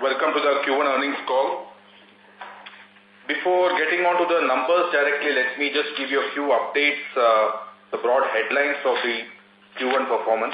welcome to the Q1 earnings call. Before getting on to the numbers directly, let me just give you a few updates, the broad headlines of the Q1 performance.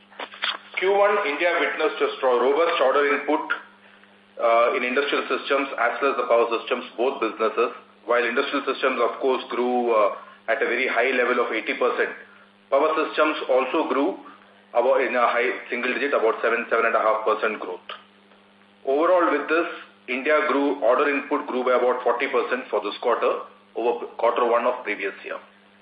Q1, India witnessed a robust order input in industrial systems as well as the power systems, both businesses, while industrial systems, of course, grew at a very high level of 80%. Power systems also grew about in a high single digit, about 7.5% growth. Overall, with this, order input grew by about 40% for this quarter over quarter one of previous year.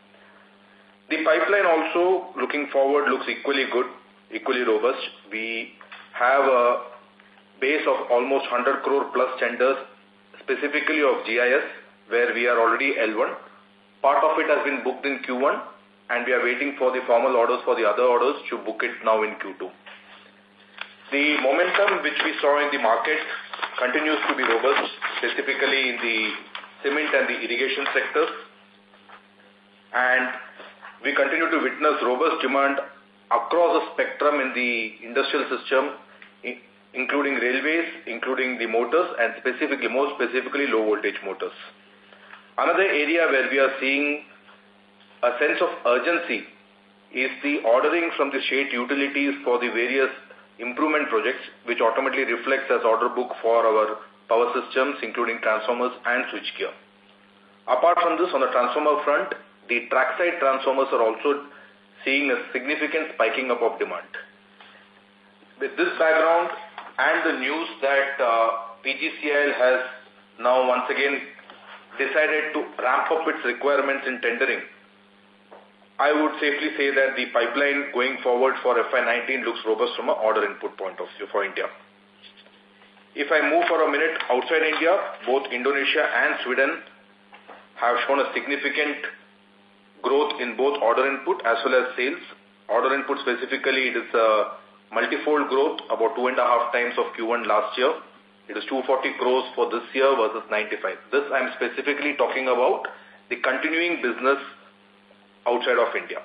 The pipeline also, looking forward, looks equally good, equally robust. We have a base of almost 100 crore plus tenders, specifically of GIS, where we are already L1. Part of it has been booked in Q1, and we are waiting for the formal orders for the other orders to book it now in Q2. The momentum which we saw in the market continues to be robust, specifically in the cement and the irrigation sectors. And we continue to witness robust demand across the spectrum in the industrial system, including railways, including the motors, and more specifically low voltage motors. Another area where we are seeing a sense of urgency is the ordering from the state utilities for the various improvement projects, which ultimately reflects as order book for our power systems, including transformers and switchgear. Apart from this, on the transformer front, the trackside transformers are also seeing a significant spiking up of demand. With this background and the news that PGCIL has now once again decided to ramp up its requirements in tendering, I would safely say that the pipeline going forward for FY19 looks robust from an order input point of view for India. If I move for a minute outside India, both Indonesia and Sweden have shown a significant growth in both order input as well as sales. Order input specifically, it is a multifold growth, about 2.5 times of Q1 last year. It is 240 crores for this year versus 95. This I am specifically talking about the continuing business outside of India.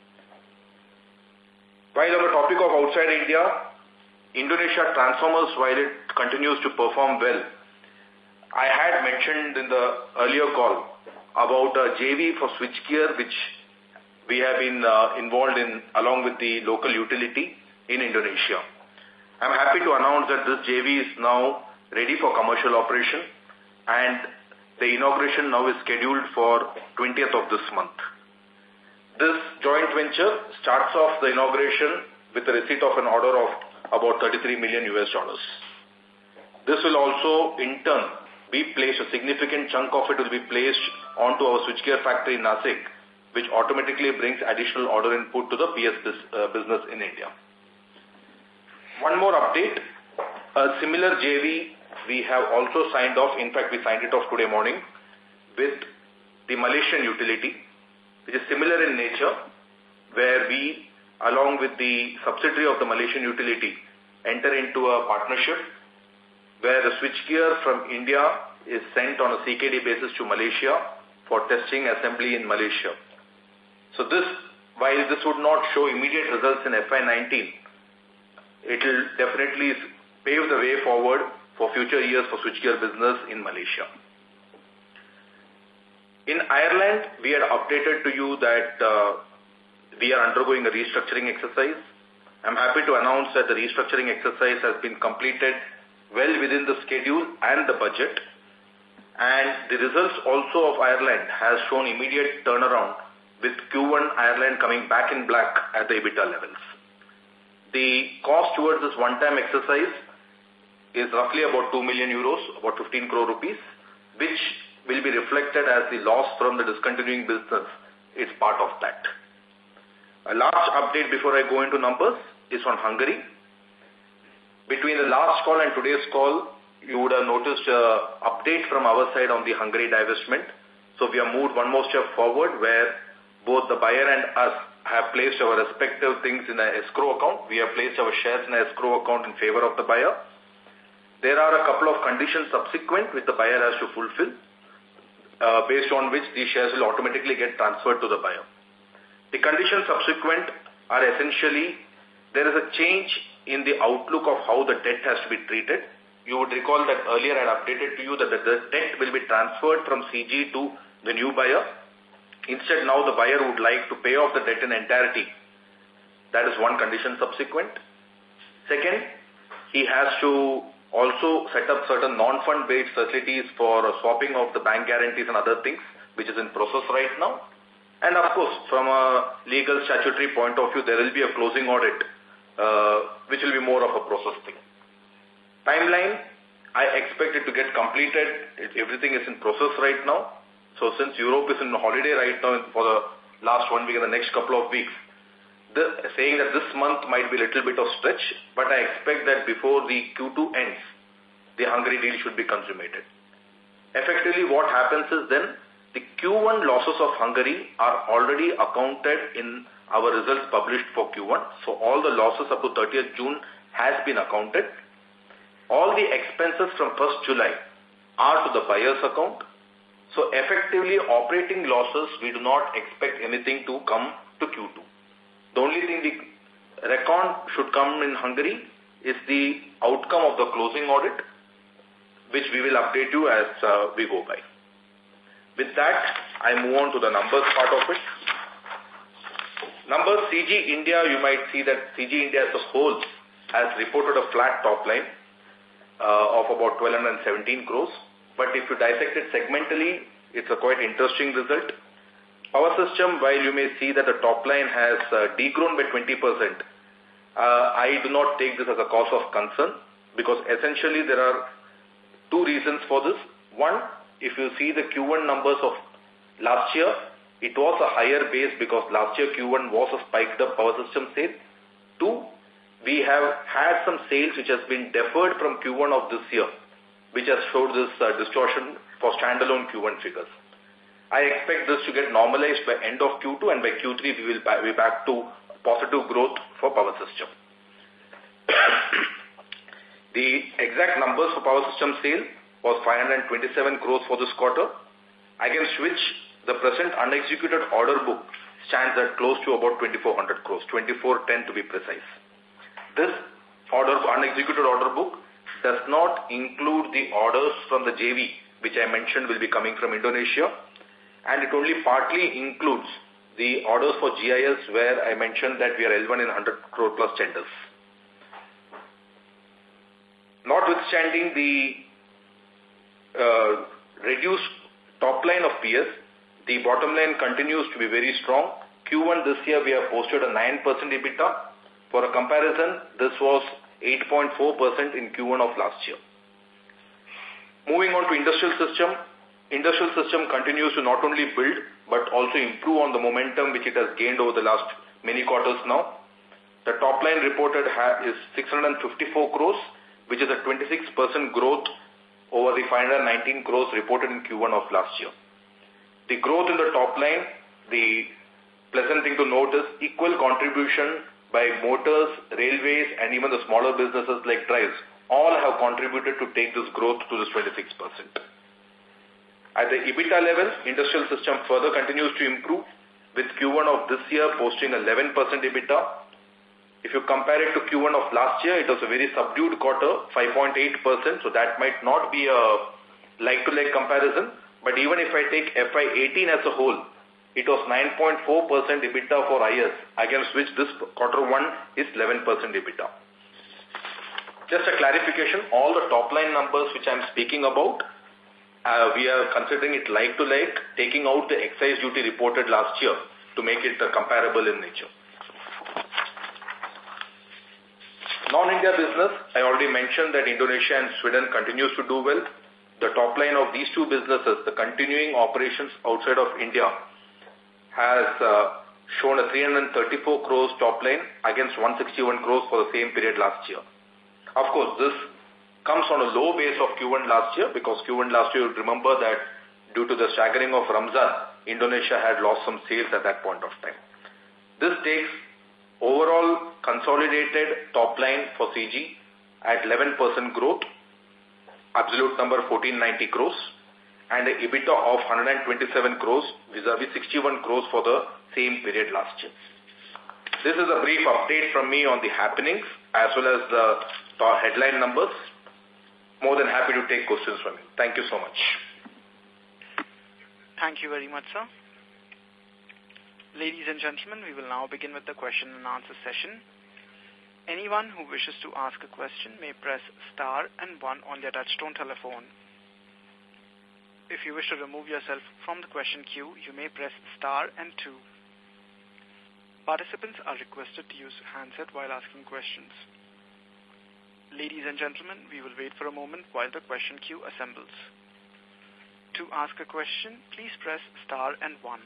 While on the topic of outside India, Indonesia transformers, while it continues to perform well, I had mentioned in the earlier call about a JV for switchgear, which we have been involved in along with the local utility in Indonesia. I'm happy to announce that this JV is now ready for commercial operation, and the inauguration now is scheduled for 20th of this month. This joint venture starts off the inauguration with the receipt of an order of about $33 million. This will also, in turn, be placed, a significant chunk of it will be placed onto our switchgear factory in Nashik, which automatically brings additional order input to the PS business in India. One more update, a similar JV we have also signed off, in fact we signed it off today morning, with the Malaysian utility, which is similar in nature, where we, along with the subsidiary of the Malaysian utility, enter into a partnership where the switchgear from India is sent on a CKD basis to Malaysia for testing assembly in Malaysia. So this, while this would not show immediate results in FY19, it will definitely pave the way forward for future years for switchgear business in Malaysia. In Ireland, we had updated to you that we are undergoing a restructuring exercise. I'm happy to announce that the restructuring exercise has been completed well within the schedule and the budget. And the results also of Ireland has shown immediate turnaround, with Q1 Ireland coming back in black at the EBITDA levels. The cost towards this one-time exercise is roughly about 2 million euros, about 15 crore rupees, which will be reflected as the loss from the discontinuing business. It's part of that. A last update before I go into numbers is on Hungary. Between the last call and today's call, you would have noticed an update from our side on the Hungary divestment. So we have moved one more step forward, where both the buyer and us have placed our respective things in an escrow account. We have placed our shares in an escrow account in favor of the buyer. There are a couple of conditions subsequent which the buyer has to fulfill, based on which these shares will automatically get transferred to the buyer. The conditions subsequent are essentially, there is a change in the outlook of how the debt has to be treated. you would recall that earlier I had updated to you that the debt will be transferred from CG to the new buyer. Instead, now the buyer would like to pay off the debt in entirety. That is one condition subsequent. Second, he has to also set up certain non-fund-based facilities for swapping of the bank guarantees and other things, which is in process right now. And of course, from a legal statutory point of view, there will be a closing audit, which will be more of a process thing. Timeline, I expect it to get completed. Everything is in process right now. So since Europe is in holiday right now for the last 1 week and the next couple of weeks, saying that this month might be a little bit of stretch, but I expect that before the Q2 ends, the Hungary deal should be consummated. Effectively, what happens is then, the Q1 losses of Hungary are already accounted in our results published for Q1. So all the losses up to 30th June has been accounted. All the expenses from 1st July are to the buyer's account. So effectively, operating losses, we do not expect anything to come to Q2. The only thing the recon should come in Hungary is the outcome of the closing audit, which we will update you as we go by. With that, I move on to the numbers part of it. Numbers, CG India, you might see that CG India as a whole has reported a flat top line of about 1,217 crores. But if you dissect it segmentally, it's a quite interesting result. Power system, while you may see that the top line has degrown by 20%, I do not take this as a cause of concern because essentially there are two reasons for this. One, if you see the Q1 numbers of last year, it was a higher base because last year Q1 was a spiked up power system sale. Two, we have had some sales which has been deferred from Q1 of this year, which has showed this distortion for standalone Q1 figures. I expect this to get normalized by end of Q2 and by Q3 we will be back to positive growth for power system. The exact numbers for power system sale was 527 crores for this quarter, against which the present unexecuted order book stands at close to about 2,400 crores, 2,410 to be precise. This unexecuted order book does not include the orders from the JV, which I mentioned will be coming from Indonesia, and it only partly includes the orders for GIS where I mentioned that we are L1 in 100 crore plus tenders. Notwithstanding the reduced top line of PS, the bottom line continues to be very strong. Q1 this year we have posted a 9% EBITDA. For a comparison, this was 8.4% in Q1 of last year. Moving on to industrial system. Industrial system continues to not only build but also improve on the momentum which it has gained over the last many quarters now. The top line reported is 654 crores, which is a 26% growth over the 519 crores reported in Q1 of last year. The growth in the top line, the pleasant thing to note is equal contribution by motors, railways, and even the smaller businesses like drives. All have contributed to take this growth to this 26%. At the EBITDA level, industrial system further continues to improve, with Q1 of this year posting 11% EBITDA. If you compare it to Q1 of last year, it was a very subdued quarter, 5.8%, so that might not be a like-to-like comparison. But even if I take FY18 as a whole, it was 9.4% EBITDA for IS, against which this quarter one is 11% EBITDA. Just a clarification, all the top-line numbers which I'm speaking about, we are considering it like-to-like, taking out the excise duty reported last year to make it comparable in nature. Non-India business, I already mentioned that Indonesia and Sweden continues to do well. The top line of these two businesses, the continuing operations outside of India, has shown a 334 crores top line against 161 crores for the same period last year. Of course, this comes on a low base of Q1 last year because Q1 last year, you remember that due to the staggering of Ramzan, Indonesia had lost some sales at that point of time. This takes overall consolidated top line for CG at 11% growth, absolute number 1490 crores, and an EBITDA of 127 crores vis-a-vis 61 crores for the same period last year. This is a brief update from me on the happenings as well as the headline numbers. more than happy to take questions from you. Thank you so much. Thank you very much, sir. Ladies and gentlemen, we will now begin with the question and answer session. Anyone who wishes to ask a question may press star and 1 on their touchtone telephone. If you wish to remove yourself from the question queue, you may press star and 2. Participants are requested to use handset while asking questions. Ladies and gentlemen, we will wait for a moment while the question queue assembles. To ask a question, please press star and 1.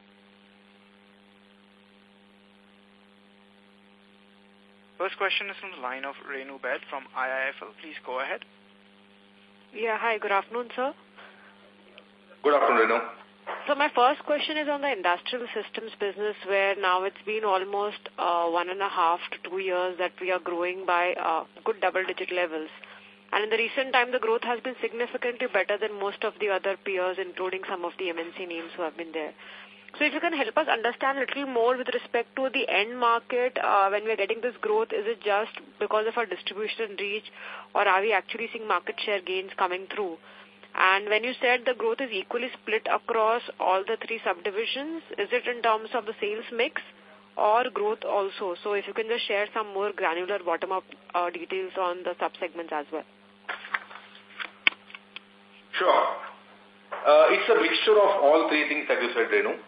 First question is from the line of Renu Baid from IIFL. Please go ahead. Yeah, hi, good afternoon, sir. Good afternoon, Renu. So my first question is on the industrial systems business, where now it's been almost 1.5 to 2 years that we are growing by good double-digit levels. And in the recent time, the growth has been significantly better than most of the other peers, including some of the MNC names who have been there. So if you can help us understand a little more with respect to the end market, when we are getting this growth, is it just because of our distribution reach, or are we actually seeing market share gains coming through? And when you said the growth is equally split across all the 3 subdivisions, is it in terms of the sales mix or growth also? So if you can just share some more granular bottom-up details on the sub-segments as well. Sure. It's a mixture of all 3 things that you said, Renu.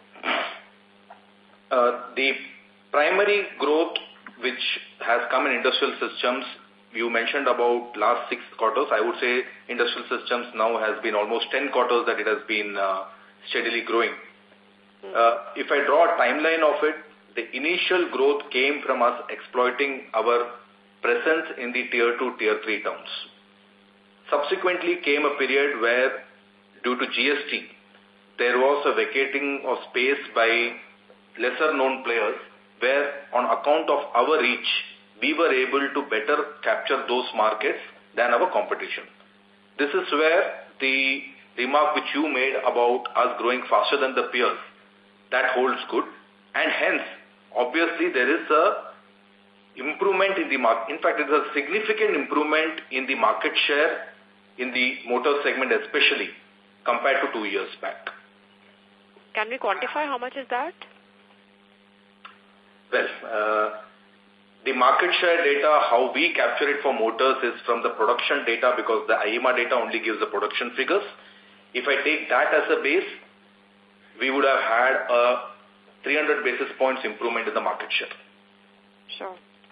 The primary growth which has come in industrial systems, you mentioned about last 6 quarters. I would say industrial systems now has been almost 10 quarters that it has been steadily growing. If I draw a timeline of it, the initial growth came from us exploiting our presence in the tier 2, tier 3 towns. Subsequently came a period where, due to GST, there was a vacating of space by lesser known players, where on account of our reach, we were able to better capture those markets than our competition. This is where the remark which you made about us growing faster than the peers, that holds good. And hence, obviously, there is a improvement in the market. In fact, it is a significant improvement in the market share in the motor segment especially, compared to 2 years back. Can we quantify how much is that? Well, the market share data, how we capture it for motors is from the production data, because the IEMA data only gives the production figures. If I take that as a base, we would have had a 300 basis points improvement in the market share. Sure.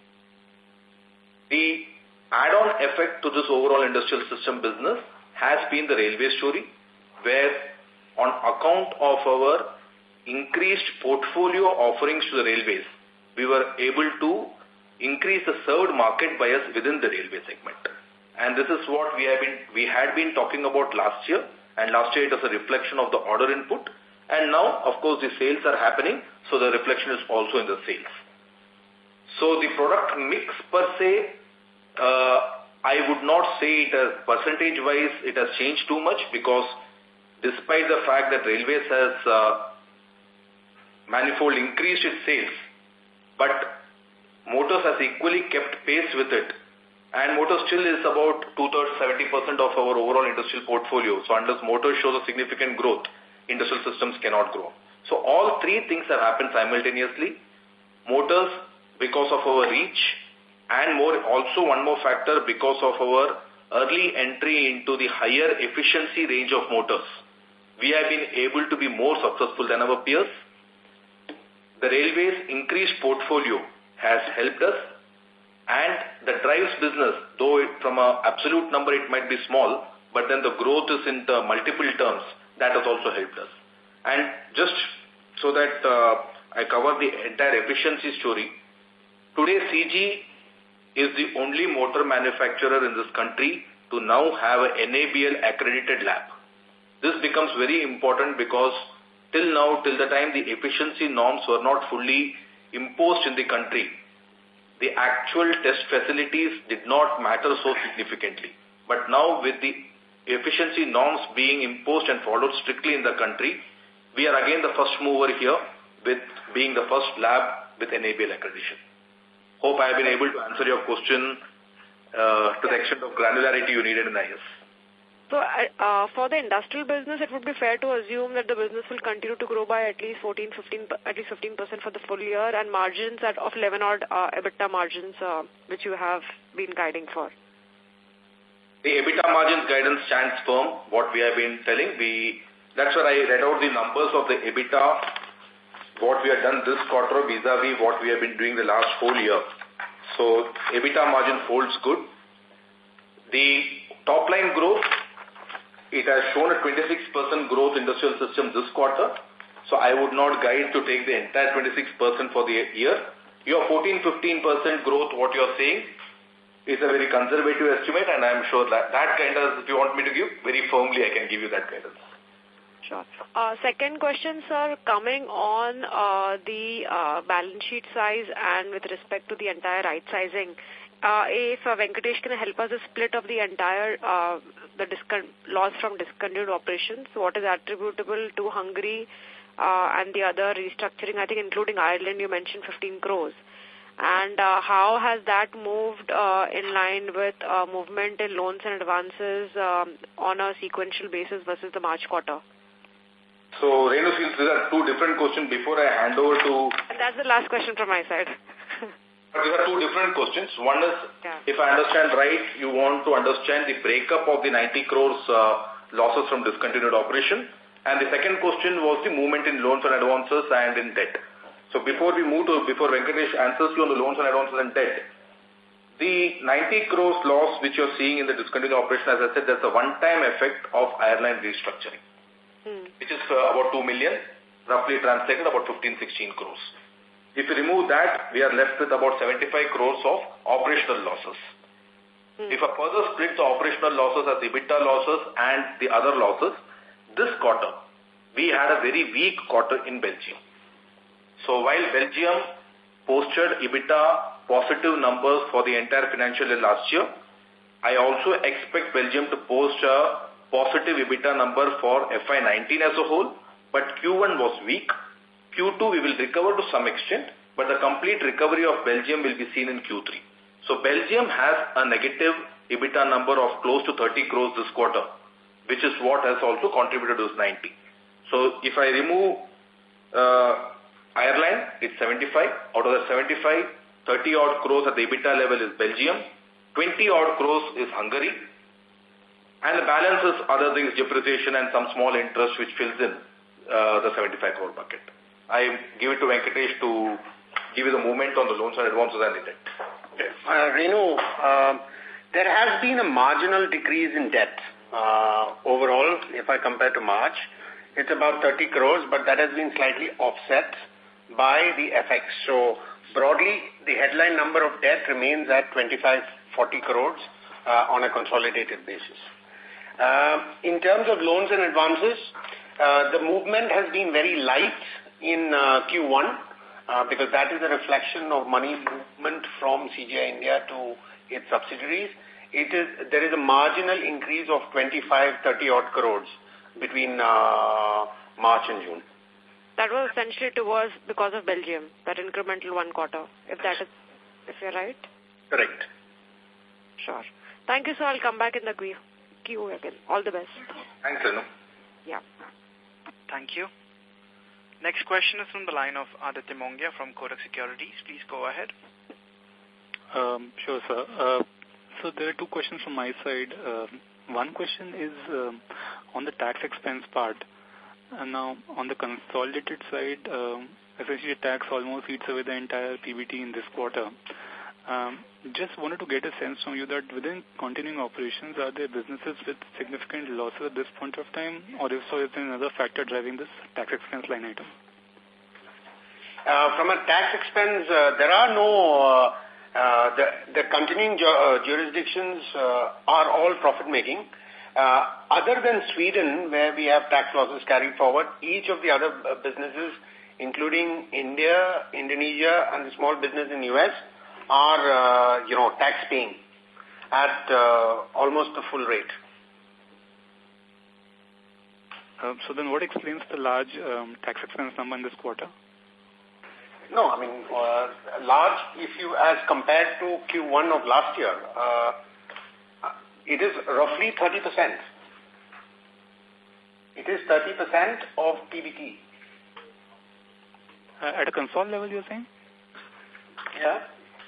The add-on effect to this overall industrial system business has been the railway story, where on account of our increased portfolio offerings to the railways, we were able to increase the served market by us within the railway segment. And this is what we had been talking about last year, and last year it was a reflection of the order input, and now of course the sales are happening, so the reflection is also in the sales. So the product mix per se, I would not say it as percentage wise it has changed too much, because despite the fact that railways has manifold increased its sales, but motors has equally kept pace with it, and motors still is about 2/3, 70% of our overall industrial portfolio. So unless motors shows a significant growth, industrial systems cannot grow. So all 3 things have happened simultaneously. Motors, because of our reach, and also one more factor, because of our early entry into the higher efficiency range of motors, we have been able to be more successful than our peers. The railways' increased portfolio has helped us, and the drives business, though from an absolute number it might be small, but then the growth is in the multiple terms, that has also helped us. And just so that I cover the entire efficiency story, today CG is the only motor manufacturer in this country to now have an NABL accredited lab. This becomes very important because till now, till the time the efficiency norms were not fully imposed in the country, the actual test facilities did not matter so significantly. But now with the efficiency norms being imposed and followed strictly in the country, we are again the first mover here with being the first lab with NABL accreditation. Hope I have been able to answer your question to the extent of granularity you needed in IS. So, for the industrial business, it would be fair to assume that the business will continue to grow by at least 15% for the full year, and margins of 11 odd EBITDA margins, which you have been guiding for. The EBITDA margins guidance stands firm. What we have been telling, that's where I read out the numbers of the EBITDA, what we have done this quarter vis-a-vis what we have been doing the last whole year. So EBITDA margin holds good. The top line growth, it has shown a 26% growth in industrial systems this quarter. So I would not guide to take the entire 26% for the year. Your 14-15% growth, what you are saying, is a very conservative estimate, and I am sure that guidance, if you want me to give, very firmly I can give you that guidance. Sure. Second question, sir, coming on the balance sheet size and with respect to the entire right sizing, if Venkatesh can help us a split of the entire loss from discontinued operations, what is attributable to Hungary and the other restructuring, I think including Ireland, you mentioned 15 crores. And how has that moved in line with movement in loans and advances on a sequential basis versus the March quarter? So, Renu, since these are two different questions, before I hand over to... And that's the last question from my side. But these are two different questions. One is, if I understand right, you want to understand the breakup of the 90 crores losses from discontinued operation. And the second question was the movement in loans and advances and in debt. So before Venkatesh answers you on the loans and advances and debt, the 90 crores loss which you're seeing in the discontinued operation, as I said, that's a one-time effect of Ireland restructuring, which is about 2 million, roughly translated about 15-16 crores. If you remove that, we are left with about 75 crores of operational losses. If I further split the operational losses as EBITDA losses and the other losses, this quarter, we had a very weak quarter in Belgium. So while Belgium posted EBITDA positive numbers for the entire financial year last year, I also expect Belgium to post a positive EBITDA number for FY19 as a whole, but Q1 was weak. Q2 we will recover to some extent, but the complete recovery of Belgium will be seen in Q3. So Belgium has a negative EBITDA number of close to 30 crores this quarter, which is what has also contributed to this 90. So if I remove Ireland, it's 75. Out of the 75, 30 odd crores at the EBITDA level is Belgium, 20 odd crores is Hungary, and the balance is other things, depreciation and some small interest which fills in the 75 crore bucket. I give it to Venkatesh to give you the movement on the loans and advances and the debt. Renu, there has been a marginal decrease in debt overall if I compare to March. It's about 30 crores, but that has been slightly offset by the FX. So broadly, the headline number of debt remains at 25-40 crores on a consolidated basis. In terms of loans and advances, the movement has been very light in Q1 because that is a reflection of money movement from CGI India to its subsidiaries. There is a marginal increase of 25-30 odd crores between March and June. That was essentially because of Belgium, that incremental one quarter, if you're right? Correct. Sure. Thank you, sir. I'll come back in the queue again. All the best. Thanks, Renu. Yeah. Thank you. Next question is from the line of Aditya Mongia from Kotak Securities. Please go ahead. Sure, sir. So there are two questions from my side. One question is on the tax expense part. Now, on the consolidated side, essentially tax almost eats away the entire PBT in this quarter. Just wanted to get a sense from you that within continuing operations, are there businesses with significant losses at this point of time, or if so, is there another factor driving this tax expense line item? From a tax expense, there are no... the continuing jurisdictions are all profit-making. Other than Sweden, where we have tax losses carried forward, each of the other businesses, including India, Indonesia, and the small business in US, are, tax-paying at almost the full rate. So then what explains the large tax expense number in this quarter? No, I mean, large, if you, as compared to Q1 of last year, it is roughly 30%. It is 30% of PBT. At a console level, you're saying? Yeah.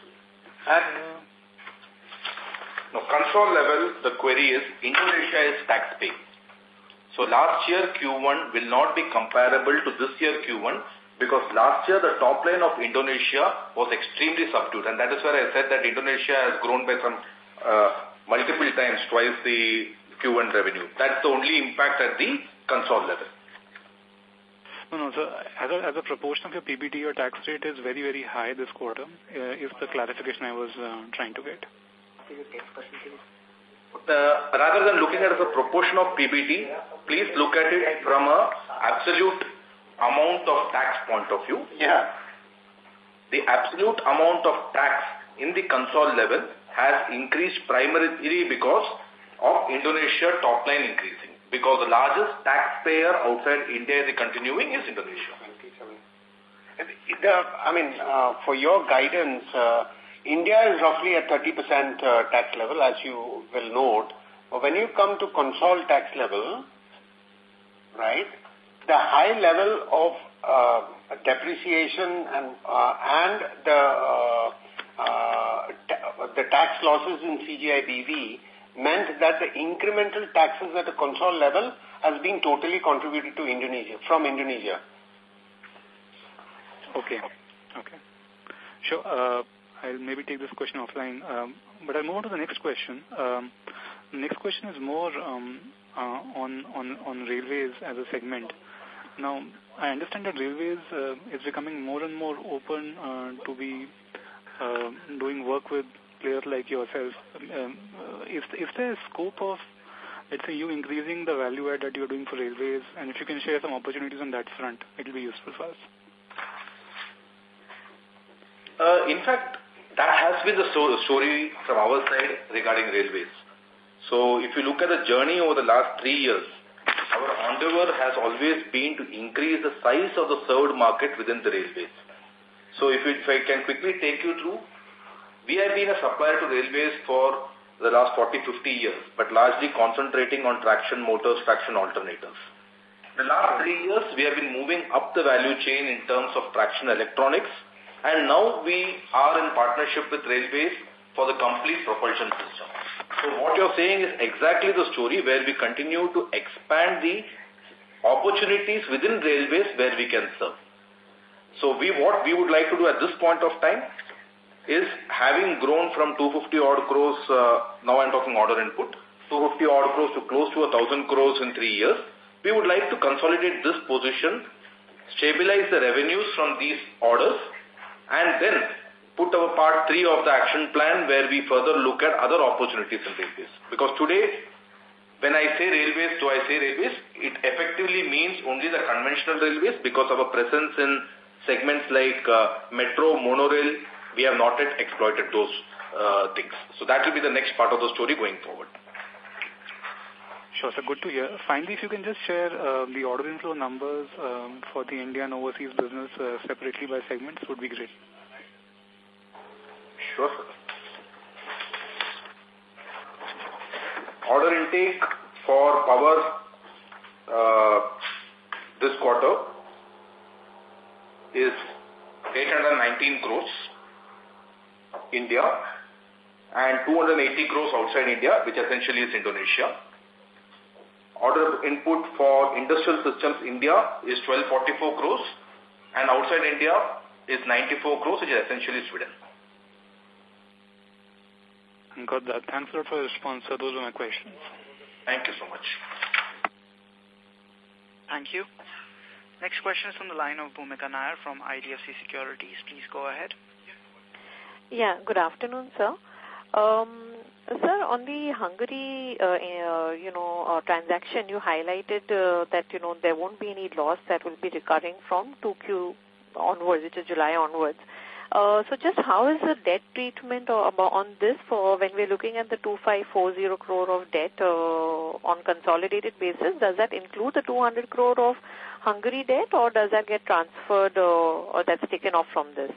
No, console level, the query is Indonesia is tax paying. So last year Q1 will not be comparable to this year Q1 because last year the top line of Indonesia was extremely subdued, and that is where I said that Indonesia has grown by some multiple times, twice the Q1 revenue. That's the only impact at the console level. No, so as a proportion of your PBT, your tax rate is very, very high this quarter, is the clarification I was trying to get. Rather than looking at it as a proportion of PBT, please look at it from a absolute amount of tax point of view. Yeah. The absolute amount of tax in the console level has increased primarily because of Indonesia top line increasing. Because the largest taxpayer outside India is continuing is Indonesia. For your guidance, India is roughly at 30% tax level, as you will note. But when you come to console tax level, right, the high level of depreciation and the tax losses in CGI BV meant that the incremental taxes at a console level has been totally contributed to Indonesia, from Indonesia. Okay. Sure. I'll maybe take this question offline. But I'll move on to the next question. The next question is more on railways as a segment. Now, I understand that railways is becoming more and more open to be doing work with players like yourself. Is there a scope of, let's say, you increasing the value add that you're doing for railways? And if you can share some opportunities on that front, it will be useful for us. In fact, that has been the story from our side regarding railways. So if you look at the journey over the last 3 years, our endeavor has always been to increase the size of the served market within the railways. So if I can quickly take you through, we have been a supplier to railways for the last 40-50 years, but largely concentrating on traction motors, traction alternators. The last 3 years, we have been moving up the value chain in terms of traction electronics, and now we are in partnership with railways for the complete propulsion system. So what you're saying is exactly the story where we continue to expand the opportunities within railways where we can serve. So what we would like to do at this point of time is, having grown from 250 odd crores, now I'm talking order input, 250 odd crores to close to 1,000 crores in 3 years, we would like to consolidate this position, stabilize the revenues from these orders, and then put our part 3 of the action plan where we further look at other opportunities in railways. Because today, when I say railways, do I say railways? It effectively means only the conventional railways, because of a presence in segments like metro, monorail. We have not yet exploited those things. So that will be the next part of the story going forward. Sure, so good to hear. Finally, if you can just share the order inflow numbers for the India and overseas business separately by segments would be great. Sure, sir. Order intake for power this quarter is 819 crores India and 280 crores outside India, which essentially is Indonesia. Order input for industrial systems India is 1244 crores and outside India is 94 crores, which is essentially Sweden. Got that. Thanks a lot for the response, sir. Those are my questions. Thank you so much. Thank you. Next question is from the line of Bhumika Nair from IDFC Securities. Please go ahead. Yeah, good afternoon, sir. Sir, on the Hungary, transaction, you highlighted that, there won't be any loss that will be recurring from 2Q onwards, which is July onwards. So just how is the debt treatment on this for when we're looking at the 2540 crore of debt on consolidated basis? Does that include the 200 crore of Hungary debt, or does that get transferred or that's taken off from this?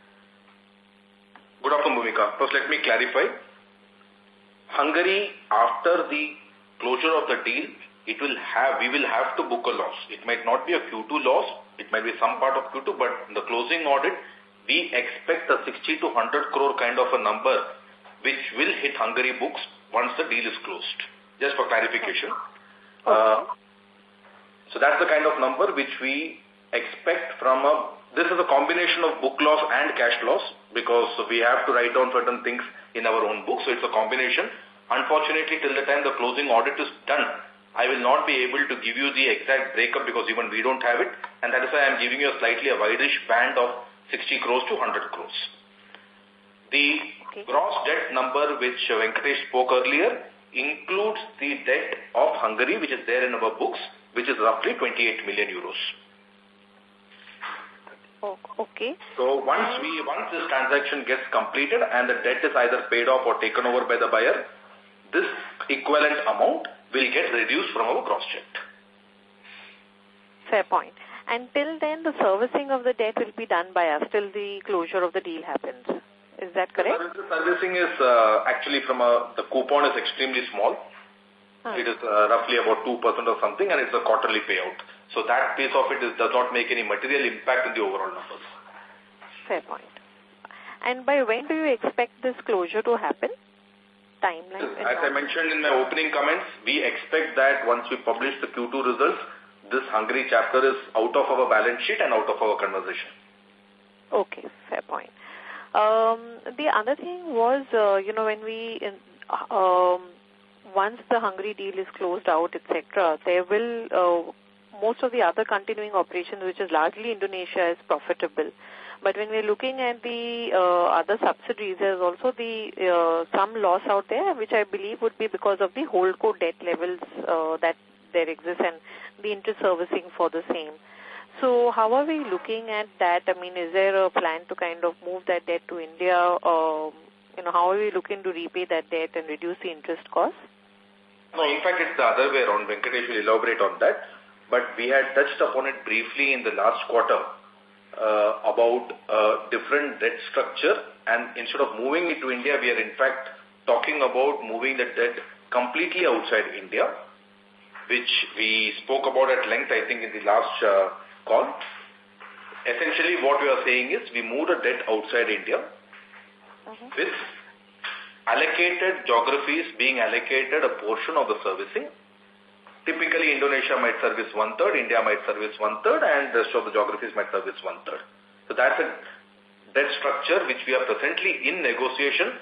Good afternoon, Bhumika. First, let me clarify. Hungary, after the closure of the deal, we will have to book a loss. It might not be a Q2 loss. It might be some part of Q2, but in the closing audit, we expect a 60 to 100 crore kind of a number which will hit Hungary books once the deal is closed. Just for clarification. Okay. So that's the kind of number which we expect from this is a combination of book loss and cash loss because we have to write down certain things in our own books. So it's a combination. Unfortunately, till the time the closing audit is done, I will not be able to give you the exact breakup because even we don't have it. And that is why I'm giving you a slightly a wideish band of 60 crores to 100 crores. The gross debt number which Venkatesh spoke earlier includes the debt of Hungary which is there in our books, which is roughly 28 million euros. Oh, okay. So once this transaction gets completed and the debt is either paid off or taken over by the buyer, this equivalent amount will get reduced from our gross debt. Fair point. Until then, the servicing of the debt will be done by us till the closure of the deal happens. Is that correct? The servicing is actually the coupon is extremely small. It is roughly about 2% or something, and it's a quarterly payout. So that piece of it does not make any material impact in the overall numbers. Fair point. And by when do you expect this closure to happen? Timeline? As I mentioned in my opening comments, we expect that once we publish the Q2 results, this Hungary chapter is out of our balance sheet and out of our conversation. Okay, fair point. The other thing was, when we, once the Hungary deal is closed out, etc., there will, most of the other continuing operations, which is largely Indonesia, is profitable. But when we're looking at the other subsidiaries, there's also some loss out there, which I believe would be because of the holdco debt levels that there exist and the interest servicing for the same. So how are we looking at that? I mean, is there a plan to kind of move that debt to India? How are we looking to repay that debt and reduce the interest costs? No, in fact, it's the other way around. Venkatesh will elaborate on that. But we had touched upon it briefly in the last quarter about different debt structure. And instead of moving it to India, we are in fact talking about moving the debt completely outside India, which we spoke about at length, I think, in the last call. Essentially, what we are saying is we move the debt outside India with allocated geographies being allocated a portion of the servicing. Typically, Indonesia might service 1/3, India might service 1/3, and the rest of the geographies might service 1/3. So that's a debt structure which we are presently in negotiation.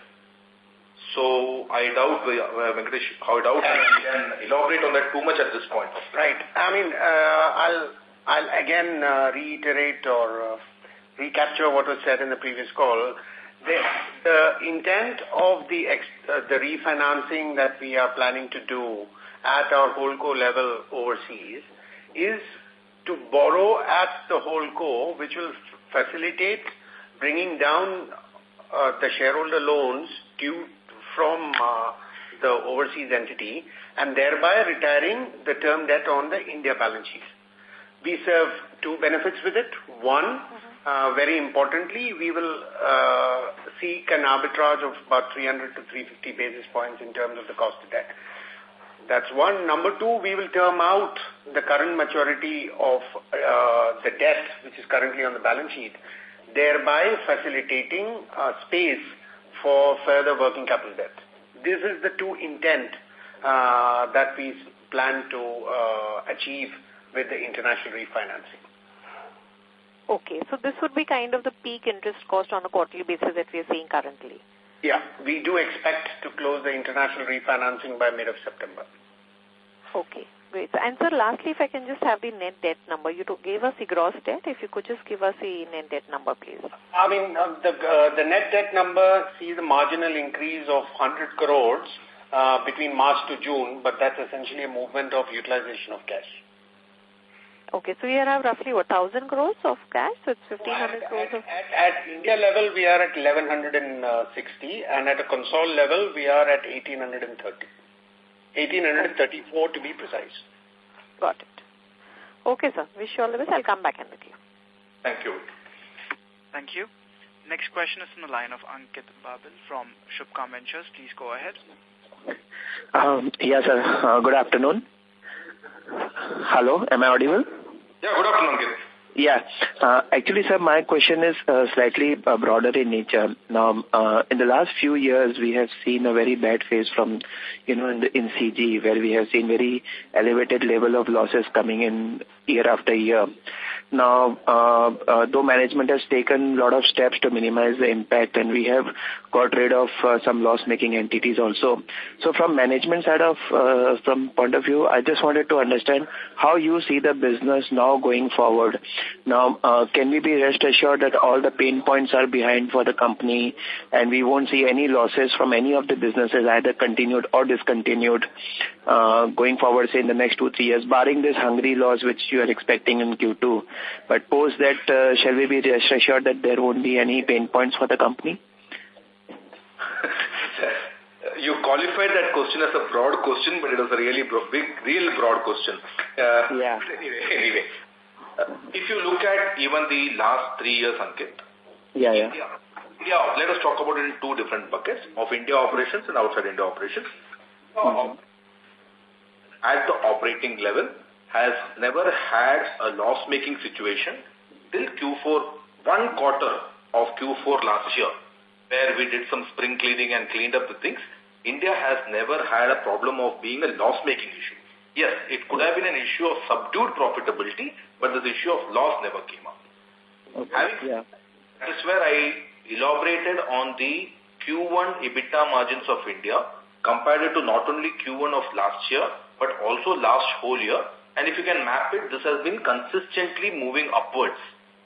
So I doubt, Venkatesh, we can elaborate on that too much at this point. Right. I mean, I'll again reiterate or recapture what was said in the previous call. The intent of the refinancing that we are planning to do at our holdco level overseas is to borrow at the holdco, which will facilitate bringing down the shareholder loans due from the overseas entity and thereby retiring the term debt on the India balance sheet. We serve two benefits with it. One, very importantly, we will seek an arbitrage of about 300 to 350 basis points in terms of the cost of debt. That's one. Number two, we will term out the current maturity of the debt, which is currently on the balance sheet, thereby facilitating space for further working capital debt. This is the two intent that we plan to achieve with the international refinancing. Okay, so this would be kind of the peak interest cost on a quarterly basis that we are seeing currently. Yeah, we do expect to close the international refinancing by mid of September. Okay, great. And sir, lastly, if I can just have the net debt number. You gave us the gross debt. If you could just give us the net debt number, please. I mean, the net debt number sees a marginal increase of 100 crores between March to June, but that's essentially a movement of utilization of cash. Okay, so we have roughly, 1,000 crores of cash? So it's 1,500 crores of... At India level, we are at 1,160, and at a console level, we are at 1,830. 1,834 to be precise. Got it. Okay, sir. Wish you all the best. I'll come back in with you. Thank you. Thank you. Next question is from the line of Ankit Babil from Shubhkam Ventures. Please go ahead. Yes, sir. Good afternoon. Hello, am I audible? Yeah, good afternoon, Ankit. Yeah. Actually, sir, my question is slightly broader in nature. Now, in the last few years, we have seen a very bad phase from, in CG, where we have seen very elevated level of losses coming in year after year. Now, though management has taken a lot of steps to minimize the impact, and we have got rid of some loss-making entities also. So from management side of, from point of view, I just wanted to understand how you see the business now going forward. Now, can we be rest assured that all the pain points are behind for the company and we won't see any losses from any of the businesses, either continued or discontinued, going forward, say in the next 2-3 years, barring this Hungary loss which you are expecting in Q2. But post that, shall we be rest assured that there won't be any pain points for the company? You qualified that question as a broad question, but it was a really real broad question. Anyway, if you look at even the last 3 years, Ankit, India, let us talk about it in two different buckets of India operations and outside India operations. At the operating level, has never had a loss-making situation till Q4, one quarter of Q4 last year, where we did some spring cleaning and cleaned up the things. India has never had a problem of being a loss-making issue. Yes, it could have been an issue of subdued profitability, but this issue of loss never came up. Okay. That is where I elaborated on the Q1 EBITDA margins of India, compared it to not only Q1 of last year, but also last whole year. And if you can map it, this has been consistently moving upwards.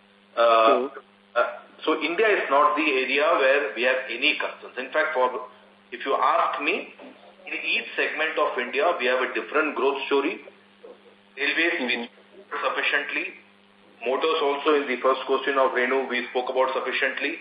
So India is not the area where we have any concerns. In fact, if you ask me, in each segment of India, we have a different growth story. Railways, we spoke sufficiently. Motors also, in the first question of Renu, we spoke about sufficiently.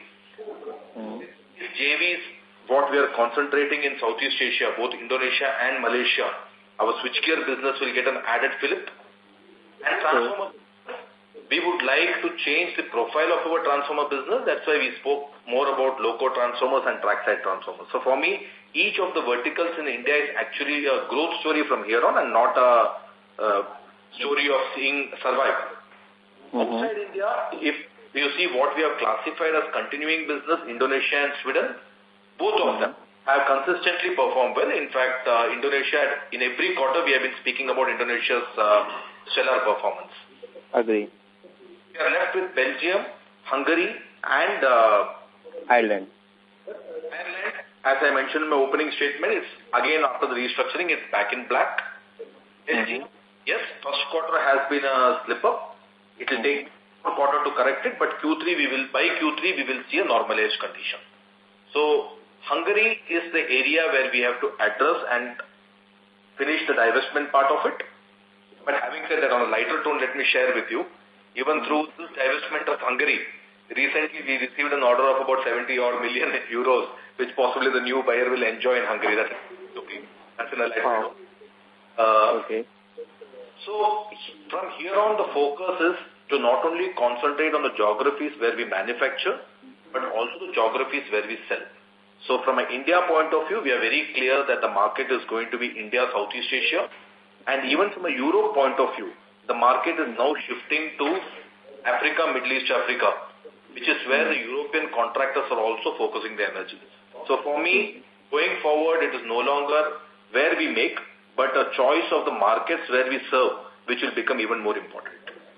JVs, what we are concentrating in Southeast Asia, both Indonesia and Malaysia, our switchgear business will get an added fillip. And transformer, we would like to change the profile of our transformer business. That's why we spoke more about loco transformers and trackside transformers. So for me, each of the verticals in India is actually a growth story from here on and not a story of seeing survival. Outside India, if you see what we have classified as continuing business, Indonesia and Sweden, both of them have consistently performed well. In fact, Indonesia, in every quarter, we have been speaking about Indonesia's stellar performance. Agree. We are left with Belgium, Hungary, and Ireland. Ireland, as I mentioned in my opening statement, it's again after the restructuring, it's back in black. Belgium, yes, first quarter has been a slip-up. It will take a quarter to correct it, but by Q3 we will see a normalized condition. So Hungary is the area where we have to address and finish the divestment part of it. But having said that, on a lighter tone, let me share with you, even through this divestment of Hungary, recently we received an order of about 70-odd million euros, which possibly the new buyer will enjoy in Hungary. That's in a lighter tone. Okay. So from here on, the focus is to not only concentrate on the geographies where we manufacture, but also the geographies where we sell. So from an India point of view, we are very clear that the market is going to be India, Southeast Asia. And even from a Europe point of view, the market is now shifting to Africa, Middle East Africa, which is where the European contractors are also focusing their energy. So for me, going forward, it is no longer where we make, but a choice of the markets where we serve, which will become even more important.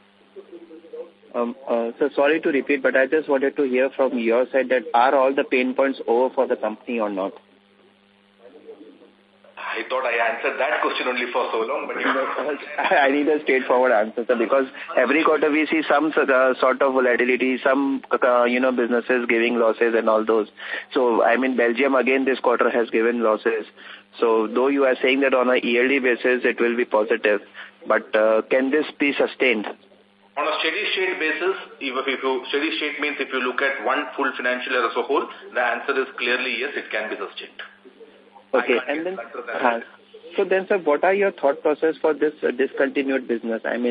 So sorry to repeat, but I just wanted to hear from your side that are all the pain points over for the company or not? I thought I answered that question only for so long, but I need a straightforward answer, sir, because every quarter we see some sort of volatility, some businesses giving losses and all those. So I mean, Belgium again this quarter has given losses. So though you are saying that on a yearly basis it will be positive, but can this be sustained? On a steady-state basis, steady-state means if you look at one full financial year as a whole, the answer is clearly yes, it can be sustained. Okay, and then, so then, sir, what are your thought process for this discontinued business? I mean,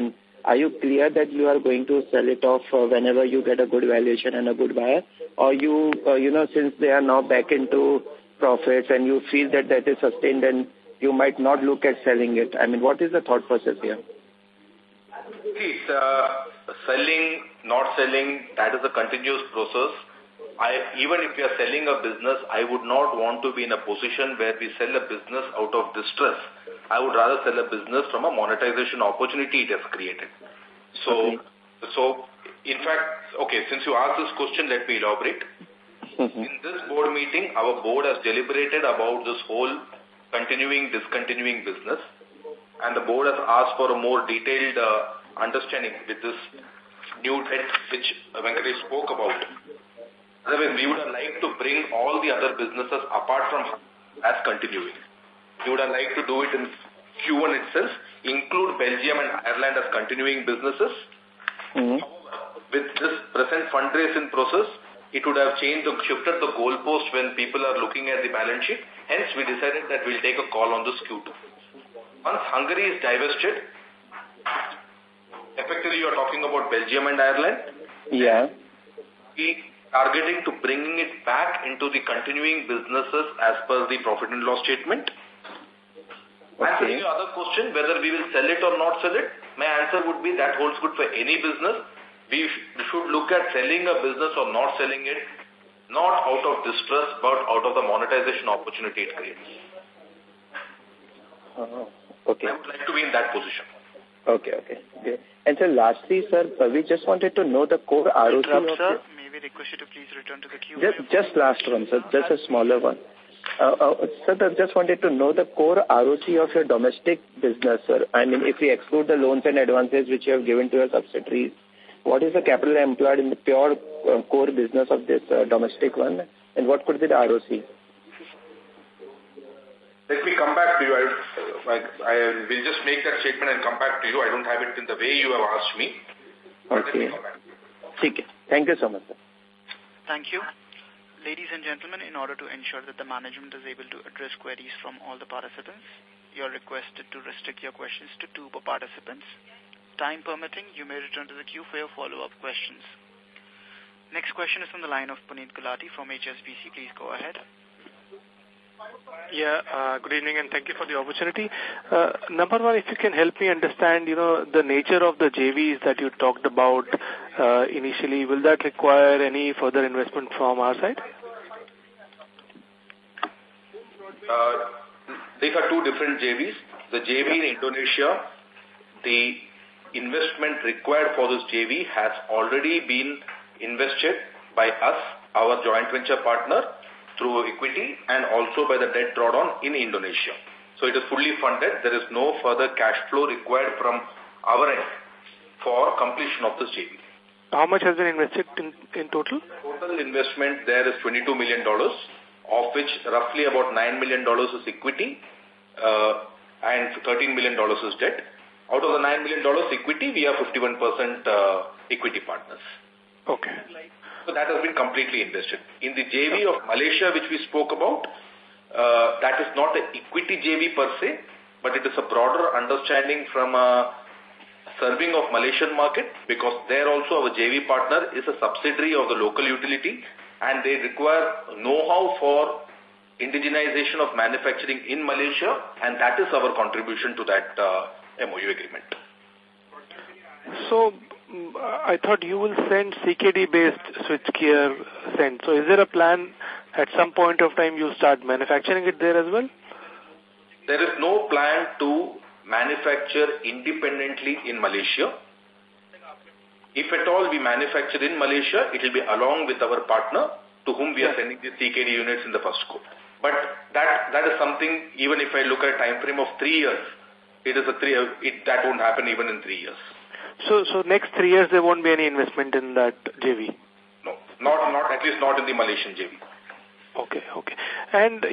are you clear that you are going to sell it off whenever you get a good valuation and a good buyer? Or you, since they are now back into profits and you feel that that is sustained, then you might not look at selling it? I mean, what is the thought process here? See, selling, not selling, that is a continuous process. Even if we are selling a business, I would not want to be in a position where we sell a business out of distress. I would rather sell a business from a monetization opportunity it has created. So, in fact, since you asked this question, let me elaborate. In this board meeting, our board has deliberated about this whole continuing, discontinuing business, and the board has asked for a more detailed understanding with this new debt which Venkatesh spoke about. Otherwise, we would have liked to bring all the other businesses apart from as continuing. We would have liked to do it in Q1 itself, include Belgium and Ireland as continuing businesses. With this present fundraising process, it would have shifted the goalpost when people are looking at the balance sheet. Hence, we decided that we'll take a call on this Q2. Once Hungary is divested, effectively you are talking about Belgium and Ireland. Yeah. We targeting to bringing it back into the continuing businesses as per the profit and loss statement. Answering your other question, whether we will sell it or not sell it, my answer would be that holds good for any business. We should look at selling a business or not selling it, not out of distress, but out of the monetization opportunity it creates. Okay. I would like to be in that position. Okay. And so lastly, sir, we just wanted to know the core ROC of... Sir, may we request you to please return to the queue? Just last one, sir. Just a smaller one. Sir, I just wanted to know the core ROC of your domestic business, sir. I mean, if we exclude the loans and advances which you have given to your subsidiaries, what is the capital employed in the pure core business of this domestic one? And what could be the ROC? Let me come back to you. I will just make that statement and come back to you. I don't have it in the way you have asked me. But let me come back. Okay. Thank you so much, sir. Thank you. Ladies and gentlemen, in order to ensure that the management is able to address queries from all the participants, you are requested to restrict your questions to 2 per participants. Time permitting, you may return to the queue for your follow-up questions. Next question is from the line of Puneet Gulati from HSBC. Please go ahead. Yeah, good evening and thank you for the opportunity. Number one, if you can help me understand, the nature of the JVs that you talked about initially, will that require any further investment from our side? These are 2 different JVs. The JV in Indonesia, the investment required for this JV has already been invested by us, our joint venture partner, through equity and also by the debt drawed on in Indonesia. So it is fully funded. There is no further cash flow required from our end for completion of this JV. How much has been invested in total? Total investment there is $22 million, of which roughly about $9 million is equity and $13 million is debt. Out of the $9 million equity, we are 51% equity partners. Okay. So that has been completely invested. In the JV of Malaysia, which we spoke about, that is not an equity JV per se, but it is a broader understanding from serving of Malaysian market, because there also our JV partner is a subsidiary of the local utility and they require know-how for indigenization of manufacturing in Malaysia, and that is our contribution to that MOU agreement. So, I thought you will send CKD-based switchgear send. So is there a plan at some point of time you start manufacturing it there as well? There is no plan to manufacture independently in Malaysia. If at all we manufacture in Malaysia, it will be along with our partner to whom we are sending the CKD units in the first scope. But that is something, even if I look at a time frame of 3 years, that won't happen even in 3 years. So next 3 years there won't be any investment in that JV? No, not at least not in the Malaysian JV. Okay. And,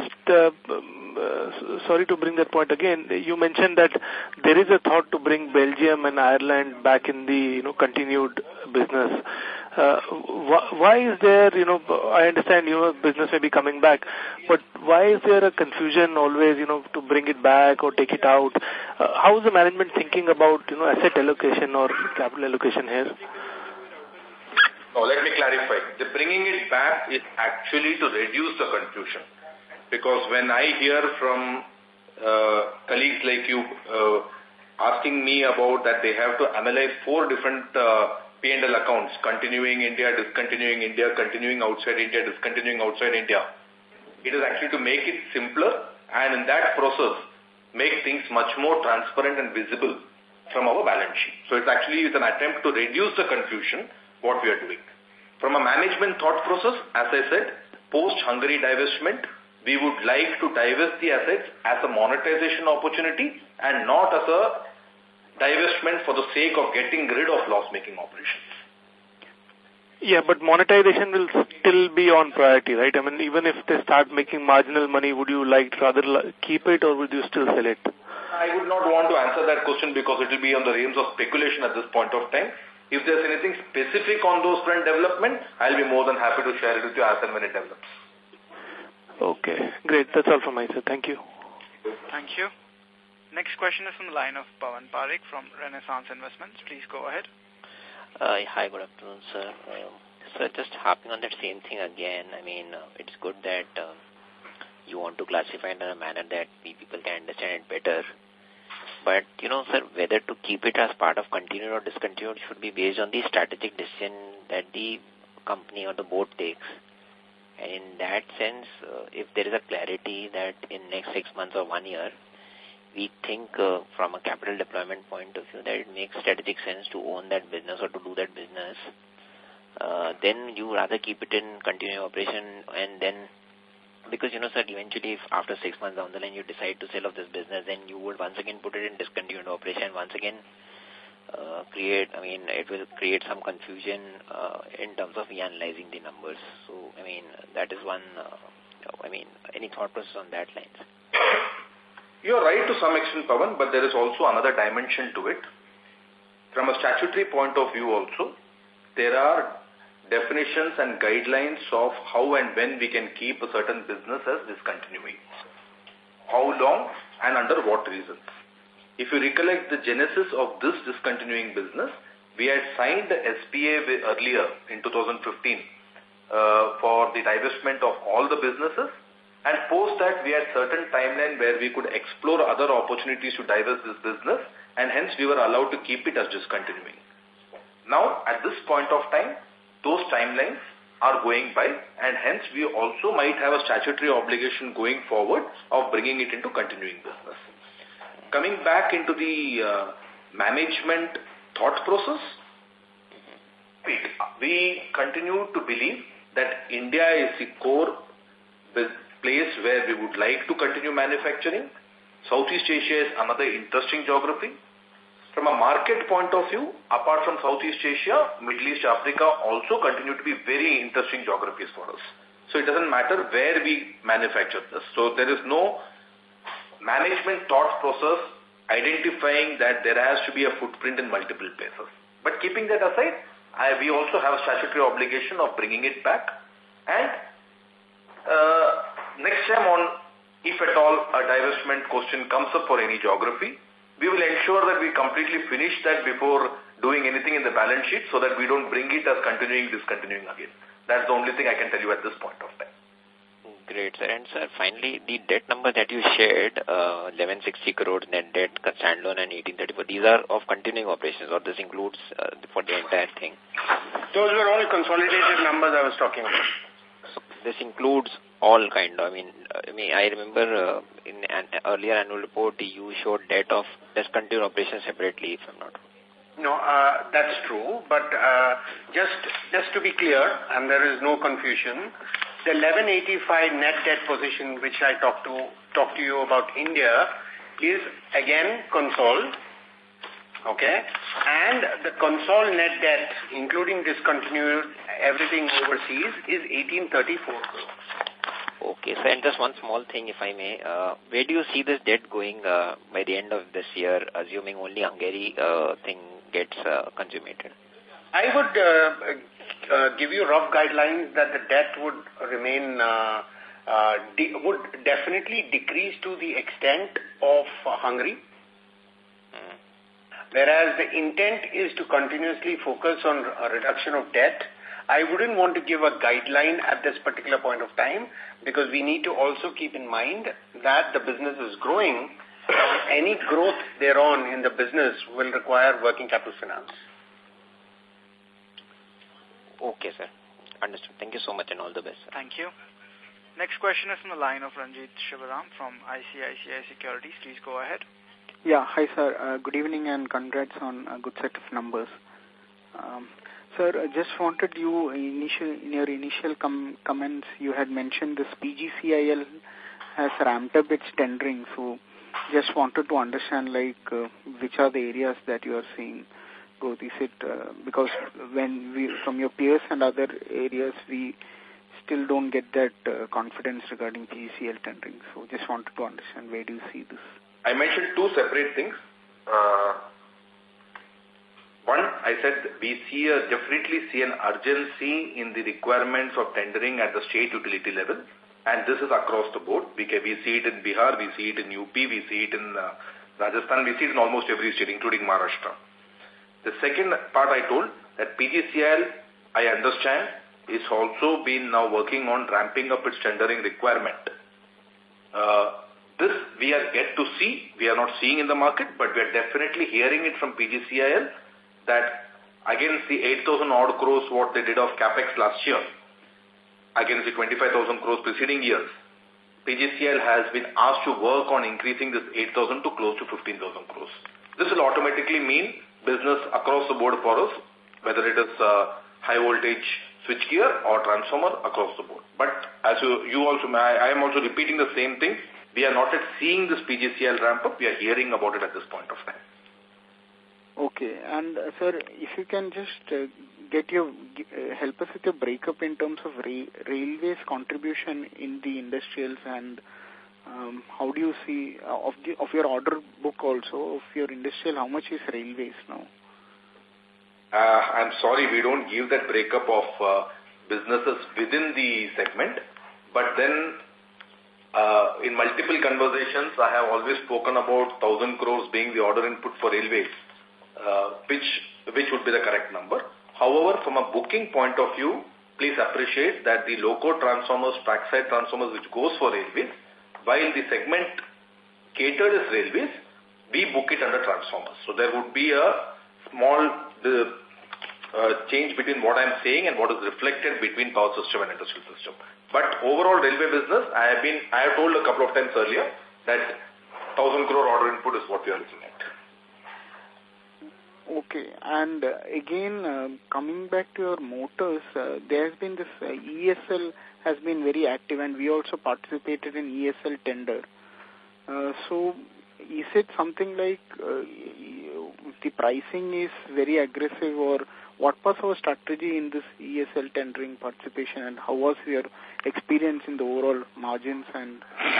sorry to bring that point again, you mentioned that there is a thought to bring Belgium and Ireland back in the, continued business. Why is there, I understand, business may be coming back, but why is there a confusion always, to bring it back or take it out? How is the management thinking about, asset allocation or capital allocation here? No, let me clarify. The bringing it back is actually to reduce the confusion. Because when I hear from colleagues like you asking me about that they have to analyze 4 different P&L accounts, continuing India, discontinuing India, continuing outside India, discontinuing outside India, it is actually to make it simpler and in that process make things much more transparent and visible from our balance sheet. So it's actually an attempt to reduce the confusion what we are doing. From a management thought process, as I said, post-Hungary divestment, we would like to divest the assets as a monetization opportunity and not as a divestment for the sake of getting rid of loss-making operations. Yeah, but monetization will still be on priority, right? I mean, even if they start making marginal money, would you like to rather keep it or would you still sell it? I would not want to answer that question because it will be on the realms of speculation at this point of time. If there's anything specific on those front development, I'll be more than happy to share it with you as and when it develops. Okay, great. That's all from my side. Thank you. Thank you. Next question is from the line of Pawan Parekh from Renaissance Investments. Please go ahead. Hi, good afternoon, sir. Sir, just harping on that same thing again. I mean, it's good that you want to classify it in a manner that we people can understand it better. But, sir, whether to keep it as part of continued or discontinued should be based on the strategic decision that the company or the board takes. And in that sense, if there is a clarity that in next 6 months or 1 year, we think from a capital deployment point of view that it makes strategic sense to own that business or to do that business, then you rather keep it in continuing operation and then, because, sir, eventually if after 6 months down the line you decide to sell off this business, then you would once again put it in discontinued operation, once again it will create some confusion in terms of analyzing the numbers. So, that is one, any thought process on that lines? You're right to some extent, Pawan, but there is also another dimension to it. From a statutory point of view also, there are definitions and guidelines of how and when we can keep a certain business as discontinuing. How long and under what reasons. If you recollect the genesis of this discontinuing business, we had signed the SPA earlier in 2015 for the divestment of all the businesses, and post that we had certain timeline where we could explore other opportunities to divest this business, and hence we were allowed to keep it as discontinuing. Now, at this point of time, those timelines are going by, and hence we also might have a statutory obligation going forward of bringing it into continuing business. Coming back into the management thought process, we continue to believe that India is the core place where we would like to continue manufacturing. Southeast Asia is another interesting geography. From a market point of view, apart from Southeast Asia, Middle East, Africa also continue to be very interesting geographies for us. So it doesn't matter where we manufacture this. So there is no management thought process identifying that there has to be a footprint in multiple places. But keeping that aside, we also have a statutory obligation of bringing it back. And next time on, if at all a divestment question comes up for any geography, we will ensure that we completely finish that before doing anything in the balance sheet so that we don't bring it as continuing, discontinuing again. That's the only thing I can tell you at this point of time. Great, sir. And, sir, finally, the debt number that you shared, 1160 crores net debt, standalone and 1834, these are of continuing operations, or this includes for the entire thing? Those were all consolidated numbers I was talking about. So this includes all kind of, I remember in an earlier annual report, you showed debt of discontinued operations separately, if I'm not wrong. No, that's true, but just to be clear, and there is no confusion, the 1185 net debt position which I talked to you about India is again consol, okay, and the consol net debt, including discontinued everything overseas, is 1834 crores. Okay, so and just one small thing, if I may, where do you see this debt going by the end of this year, assuming only Hungary thing gets consummated? I would give you rough guidelines that the debt would remain, would definitely decrease to the extent of Hungary. Whereas the intent is to continuously focus on a reduction of debt. I wouldn't want to give a guideline at this particular point of time because we need to also keep in mind that the business is growing. Any growth thereon in the business will require working capital finance. Okay, sir. Understood. Thank you so much and all the best, sir. Thank you. Next question is from the line of Ranjit Shivaram from ICICI Securities. Please go ahead. Yeah, hi sir. Good evening and congrats on a good set of numbers. Sir, I just wanted you, in your initial comments, you had mentioned this PGCIL has ramped up its tendering. So just wanted to understand which are the areas that you are seeing growth. Is it because when we, from your peers and other areas, we still don't get that confidence regarding PGCIL tendering. So just wanted to understand where do you see this? I mentioned two separate things. One, I said we definitely see an urgency in the requirements of tendering at the state utility level, and this is across the board. We see it in Bihar, we see it in UP, we see it in Rajasthan, we see it in almost every state, including Maharashtra. The second part I told, that PGCIL, I understand, is also been now working on ramping up its tendering requirement. This we are yet to see. We are not seeing in the market, but we are definitely hearing it from PGCIL that against the 8,000 odd crores what they did of capex last year, against the 25,000 crores preceding years, PGCIL has been asked to work on increasing this 8,000 to close to 15,000 crores. This will automatically mean business across the board for us, whether it is high voltage switchgear or transformer across the board. But as you also, I am also repeating the same thing. We are not yet seeing this PGCIL ramp up. We are hearing about it at this point of time. Okay. And, sir, if you can just help us with a breakup in terms of railways contribution in the industrials and how do you see of your order book also, of your industrial, how much is railways now? I'm sorry, we don't give that breakup of businesses within the segment, but then in multiple conversations, I have always spoken about 1,000 crores being the order input for railways, which would be the correct number. However, from a booking point of view, please appreciate that the loco transformers, trackside transformers, which goes for railways, while the segment catered is railways, we book it under transformers. So there would be a small change between what I'm saying and what is reflected between power system and industrial system. But overall railway business, I have told a couple of times earlier that 1,000 crore order input is what we are looking at. Okay. And again, coming back to your motors, there has been this ESL has been very active and we also participated in ESL tender. So is it something like the pricing is very aggressive, or what was our strategy in this ESL tendering participation and how was your experience in the overall margins? And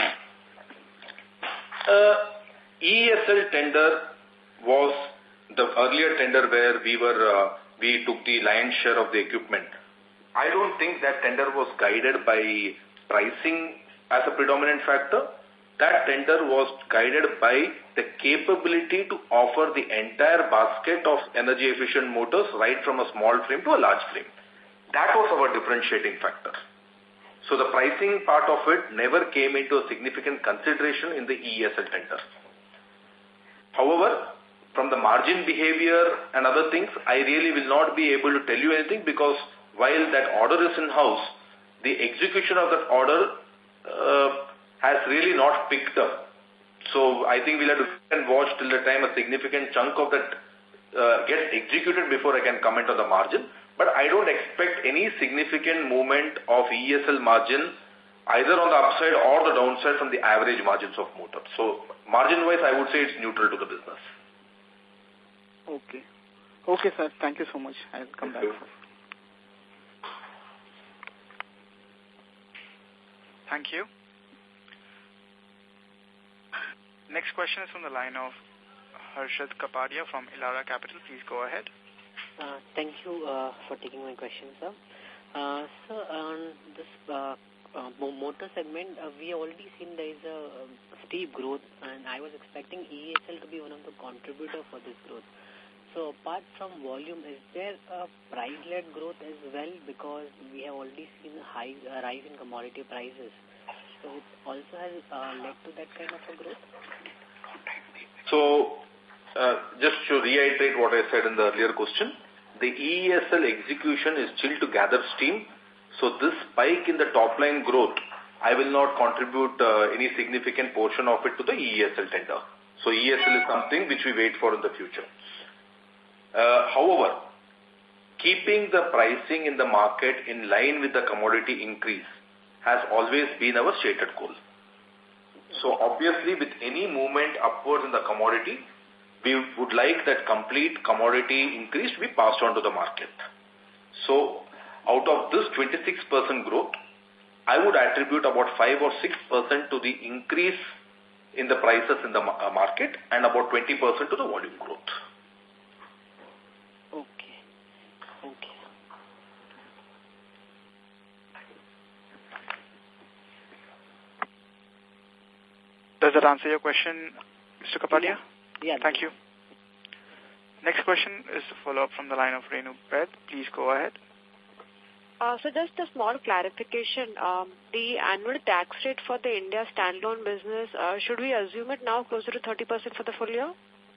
ESL tender was the earlier tender where we took the lion's share of the equipment. I don't think that tender was guided by pricing as a predominant factor. That tender was guided by the capability to offer the entire basket of energy efficient motors right from a small frame to a large frame. That was our differentiating factor. So the pricing part of it never came into a significant consideration in the ESL tender. However, from the margin behavior and other things, I really will not be able to tell you anything because while that order is in-house, the execution of that order has really not picked up. So I think we'll have to watch till the time a significant chunk of that gets executed before I can comment on the margin. But I don't expect any significant movement of ESL margin either on the upside or the downside from the average margins of motors. So margin-wise, I would say it's neutral to the business. Okay. Okay, sir. Thank you so much. I'll come back. Thank you. Next question is from the line of Harshad Kapadia from Elara Capital. Please go ahead. Thank you for taking my question, sir. Sir, on this motor segment, we have already seen there is a steep growth, and I was expecting ESL to be one of the contributors for this growth. So apart from volume, is there a price-led growth as well? Because we have already seen a rise in commodity prices. So it also has led to that kind of a growth? So just to reiterate what I said in the earlier question, the ESL execution is still to gather steam. So this spike in the top line growth, I will not contribute any significant portion of it to the ESL tender. So ESL is something which we wait for in the future. However, keeping the pricing in the market in line with the commodity increase has always been our stated goal. So obviously with any movement upwards in the commodity, we would like that complete commodity increase to be passed on to the market. So out of this 26% growth, I would attribute about 5 or 6% to the increase in the prices in the market and about 20% to the volume growth. Does that answer your question, Mr. Kapadia? Yeah. Thank you. Next question is a follow-up from the line of Renu Ped. Please go ahead. So just a small clarification. The annual tax rate for the India standalone business, should we assume it now closer to 30% for the full year?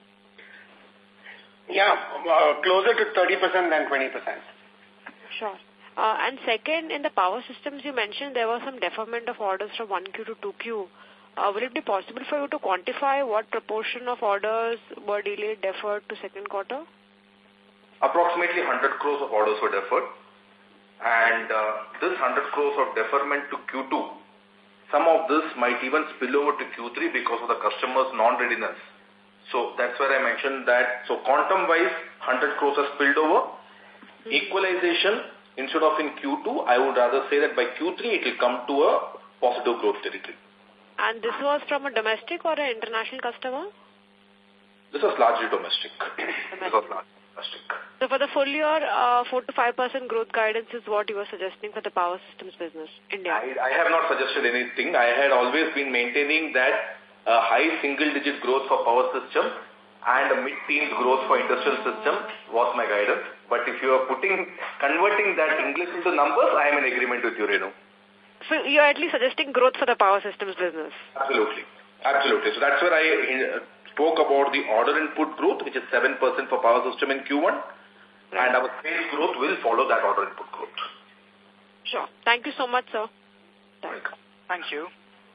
Yeah, closer to 30% than 20%. Sure. And second, in the power systems, you mentioned there was some deferment of orders from 1Q to 2Q. Will it be possible for you to quantify what proportion of orders were delayed, deferred to second quarter? Approximately 100 crores of orders were deferred. And this 100 crores of deferment to Q2, some of this might even spill over to Q3 because of the customer's non-readiness. So that's where I mentioned that. So quantum-wise, 100 crores has spilled over. Equalization, instead of in Q2, I would rather say that by Q3 it will come to a positive growth territory. And this was from a domestic or an international customer? This was largely domestic. This was largely domestic. So for the full year, 4 to 5% growth guidance is what you were suggesting for the power systems business, India? I have not suggested anything. I had always been maintaining that a high single-digit growth for power system and a mid-teens growth for industrial system was my guidance. But if you are converting that English into numbers, I am in agreement with you, Renu. So you're at least suggesting growth for the power systems business? Absolutely. Absolutely. So that's where I spoke about the order input growth, which is 7% for power system in Q1. Right. And our sales growth will follow that order input growth. Sure. Thank you so much, sir. Thank you.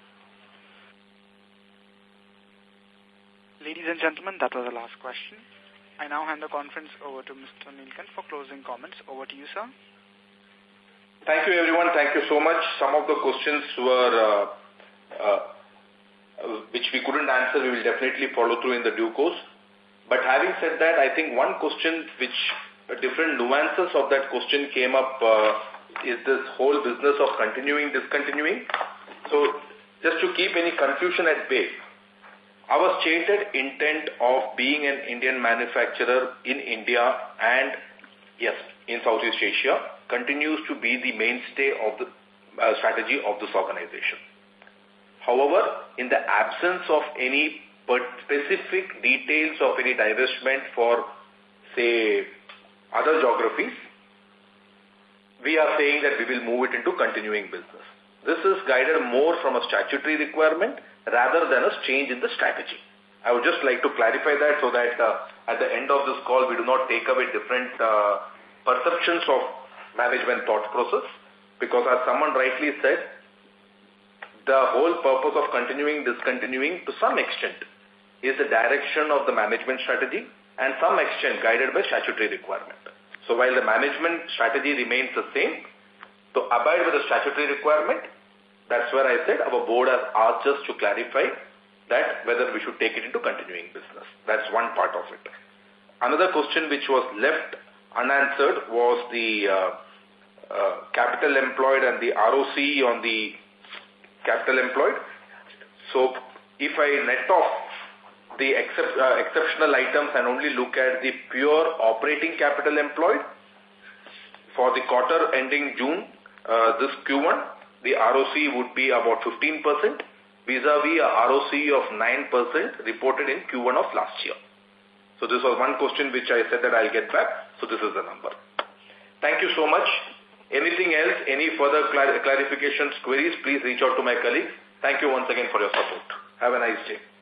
Ladies and gentlemen, that was the last question. I now hand the conference over to Mr. Nilekani for closing comments. Over to you, sir. Thank you, everyone. Thank you so much. Some of the questions were which we couldn't answer. We will definitely follow through in the due course. But having said that, I think one question which different nuances of that question came up is this whole business of continuing, discontinuing. So just to keep any confusion at bay, our stated intent of being an Indian manufacturer in India and, yes, in Southeast Asia continues to be the mainstay of the strategy of this organization. However, in the absence of any specific details of any divestment for, say, other geographies, we are saying that we will move it into continuing business. This is guided more from a statutory requirement rather than a change in the strategy. I would just like to clarify that so that at the end of this call, we do not take away different perceptions of management thought process, because as someone rightly said, the whole purpose of continuing, discontinuing to some extent is the direction of the management strategy and some extent guided by statutory requirement. So while the management strategy remains the same, to abide with the statutory requirement, that's where I said our board has asked us to clarify that whether we should take it into continuing business. That's one part of it. Another question which was left unanswered was the capital employed and the ROC on the capital employed. So if I net off the exceptional items and only look at the pure operating capital employed, for the quarter ending June, this Q1, the ROC would be about 15%, vis-a-vis a ROC of 9% reported in Q1 of last year. So this was one question which I said that I'll get back. So this is the number. Thank you so much. Anything else, any further clarifications, queries, please reach out to my colleagues. Thank you once again for your support. Have a nice day.